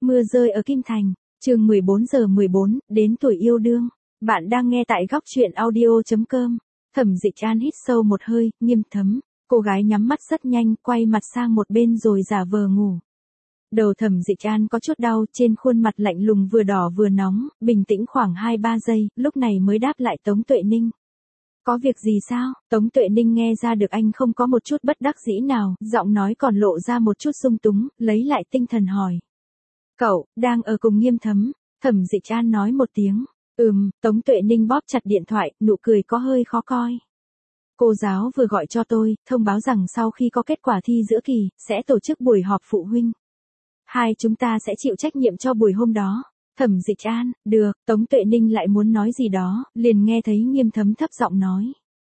Mưa rơi ở Kim Thành, chương 14:14, đến tuổi yêu đương. Bạn đang nghe tại góc truyện audio.com. Thẩm Dịch An hít sâu một hơi, Nghiêm Thấm. Cô gái nhắm mắt rất nhanh, quay mặt sang một bên rồi giả vờ ngủ. Đầu Thẩm Dịch An có chút đau, trên khuôn mặt lạnh lùng vừa đỏ vừa nóng, bình tĩnh khoảng 2-3 giây, lúc này mới đáp lại Tống Tuệ Ninh. Có việc gì sao? Tống Tuệ Ninh nghe ra được anh không có một chút bất đắc dĩ nào, giọng nói còn lộ ra một chút sung túng, lấy lại tinh thần hỏi. Cậu, đang ở cùng Nghiêm Thấm. Thẩm Dịch An nói một tiếng. Tống Tuệ Ninh bóp chặt điện thoại, nụ cười có hơi khó coi. Cô giáo vừa gọi cho tôi, thông báo rằng sau khi có kết quả thi giữa kỳ, sẽ tổ chức buổi họp phụ huynh. Hai chúng ta sẽ chịu trách nhiệm cho buổi hôm đó. Thẩm Dịch An, được, Tống Tuệ Ninh lại muốn nói gì đó, liền nghe thấy Nghiêm Thấm thấp giọng nói.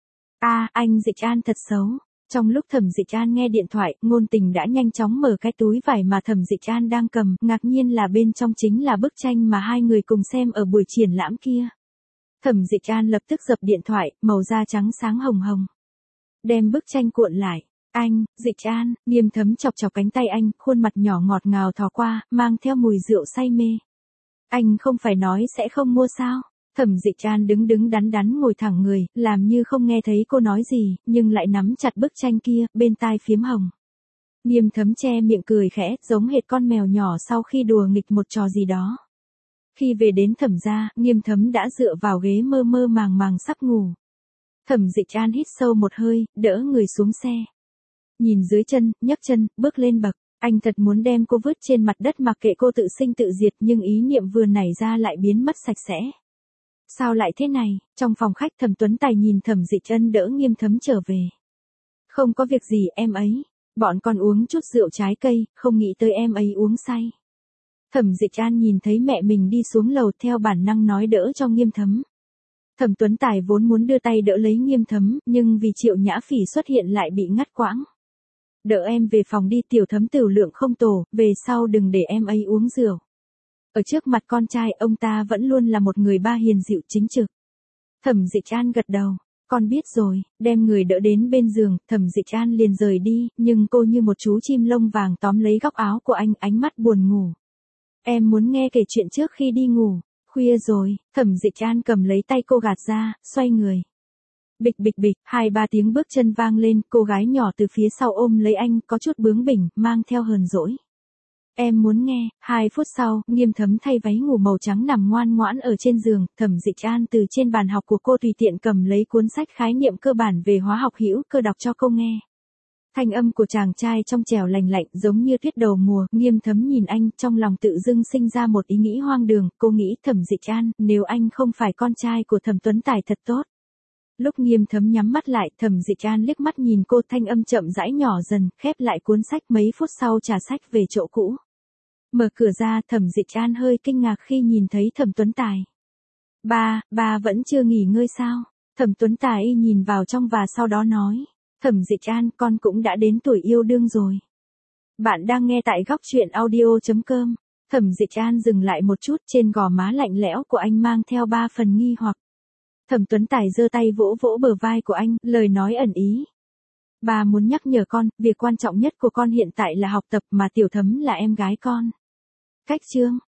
Anh Dịch An thật xấu. Trong lúc Thẩm Dịch An nghe điện thoại, Ngôn Tình đã nhanh chóng mở cái túi vải mà Thẩm Dịch An đang cầm, ngạc nhiên là bên trong chính là bức tranh mà hai người cùng xem ở buổi triển lãm kia. Thẩm Dịch An lập tức dập điện thoại, màu da trắng sáng hồng hồng. Đem bức tranh cuộn lại. Anh, Dịch An, Nghiêm Thấm chọc chọc cánh tay anh, khuôn mặt nhỏ ngọt ngào thò qua, mang theo mùi rượu say mê. Anh không phải nói sẽ không mua sao? Thẩm Dịch An đứng đứng đắn đắn ngồi thẳng người, làm như không nghe thấy cô nói gì, nhưng lại nắm chặt bức tranh kia, bên tai phím hồng. Nghiêm Thấm che miệng cười khẽ, giống hệt con mèo nhỏ sau khi đùa nghịch một trò gì đó. Khi về đến Thẩm gia, Nghiêm Thấm đã dựa vào ghế mơ mơ màng màng sắp ngủ. Thẩm Dịch An hít sâu một hơi, đỡ người xuống xe. Nhìn dưới chân, nhấc chân, bước lên bậc. Anh thật muốn đem cô vứt trên mặt đất mặc kệ cô tự sinh tự diệt, nhưng ý niệm vừa nảy ra lại biến mất sạch sẽ. Sao lại thế này? Trong phòng khách Thẩm Tuấn Tài nhìn Thẩm Dịch Ân đỡ Nghiêm Thấm trở về. Không có việc gì em ấy. Bọn con uống chút rượu trái cây, không nghĩ tới em ấy uống say. Thẩm Dịch An nhìn thấy mẹ mình đi xuống lầu theo bản năng nói đỡ cho Nghiêm Thấm. Thẩm Tuấn Tài vốn muốn đưa tay đỡ lấy Nghiêm Thấm, nhưng vì Triệu Nhã Phỉ xuất hiện lại bị ngắt quãng. Đỡ em về phòng đi, Tiểu Thấm tiểu lượng không tổ, về sau đừng để em ấy uống rượu. Ở trước mặt con trai, ông ta vẫn luôn là một người ba hiền dịu chính trực. Thẩm Dịch An gật đầu, con biết rồi, đem người đỡ đến bên giường, Thẩm Dịch An liền rời đi, nhưng cô như một chú chim lông vàng tóm lấy góc áo của anh, ánh mắt buồn ngủ. Em muốn nghe kể chuyện trước khi đi ngủ. Khuya rồi, Thẩm Dịch An cầm lấy tay cô gạt ra, xoay người. Bịch bịch bịch, 2-3 tiếng bước chân vang lên, cô gái nhỏ từ phía sau ôm lấy anh, có chút bướng bỉnh, mang theo hờn dỗi. Em muốn nghe. 2 phút sau, Nghiêm Thấm thay váy ngủ màu trắng nằm ngoan ngoãn ở trên giường, Thẩm Dịch An từ trên bàn học của cô tùy tiện cầm lấy cuốn sách khái niệm cơ bản về hóa học hữu cơ đọc cho cô nghe. Thanh âm của chàng trai trong trẻo lành lạnh giống như tuyết đầu mùa, Nghiêm Thấm nhìn anh, trong lòng tự dưng sinh ra một ý nghĩ hoang đường, cô nghĩ Thẩm Dịch An, nếu anh không phải con trai của Thẩm Tuấn Tài thật tốt. Lúc Nghiêm Thấm nhắm mắt lại, Thẩm Dịch An liếc mắt nhìn cô, thanh âm chậm rãi nhỏ dần, khép lại cuốn sách, mấy phút sau trả sách về chỗ cũ. Mở cửa ra, Thẩm Dịch An hơi kinh ngạc khi nhìn thấy Thẩm Tuấn Tài. Ba vẫn chưa nghỉ ngơi sao? Thẩm Tuấn Tài nhìn vào trong và sau đó nói. Thẩm Dịch An, con cũng đã đến tuổi yêu đương rồi. Bạn đang nghe tại góc truyện audio.com. Thẩm Dịch An dừng lại một chút, trên gò má lạnh lẽo của anh mang theo 3 phần nghi hoặc. Thẩm Tuấn Tài giơ tay vỗ vỗ bờ vai của anh, lời nói ẩn ý. Ba muốn nhắc nhở con, việc quan trọng nhất của con hiện tại là học tập, mà Tiểu Thấm là em gái con. Cách chương.